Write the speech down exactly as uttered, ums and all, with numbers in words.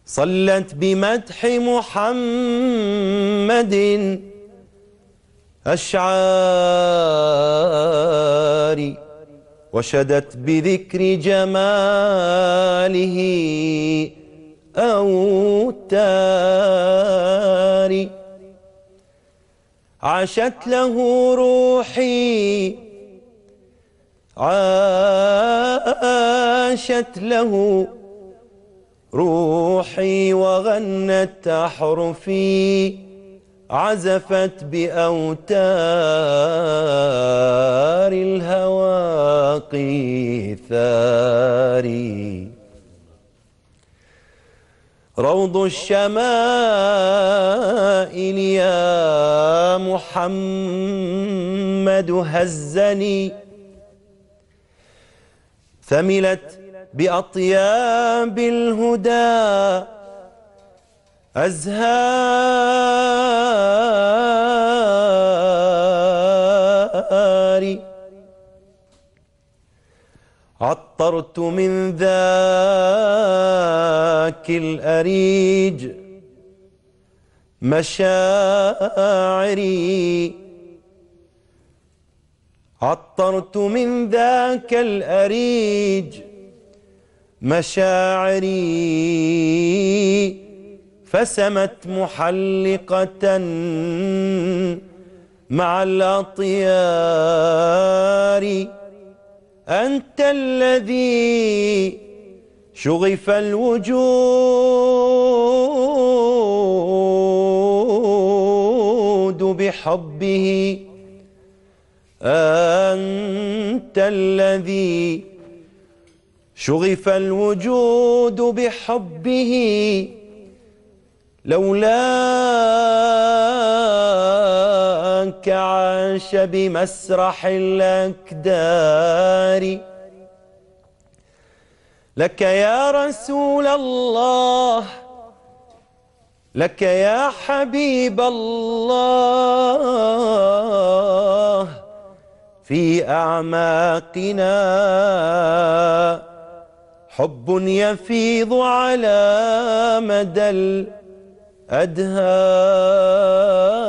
صلت بمدح محمد أشعاري، وشدت بذكر جماله أوتاري. عاشت له روحي عاشت له روحي وغنت أحرفي، عزفت بأوتار الهوى قيثاري. روض الشمائل يا محمد هزني، ثملت بأطياب الهدى أزهاري. عطرت من ذاك الأريج مشاعري، عطرت من ذاك الأريج مشاعري، فسمت محلقة مع الأطيار. أنت الذي شغف الوجود بحبه، أنت الذي شغف الوجود بحبه، لولاك عاش بمسرح الأكدار. لك يا رسول الله، لك يا حبيب الله، في أعماقنا حب يفيض على مدى الأدهار.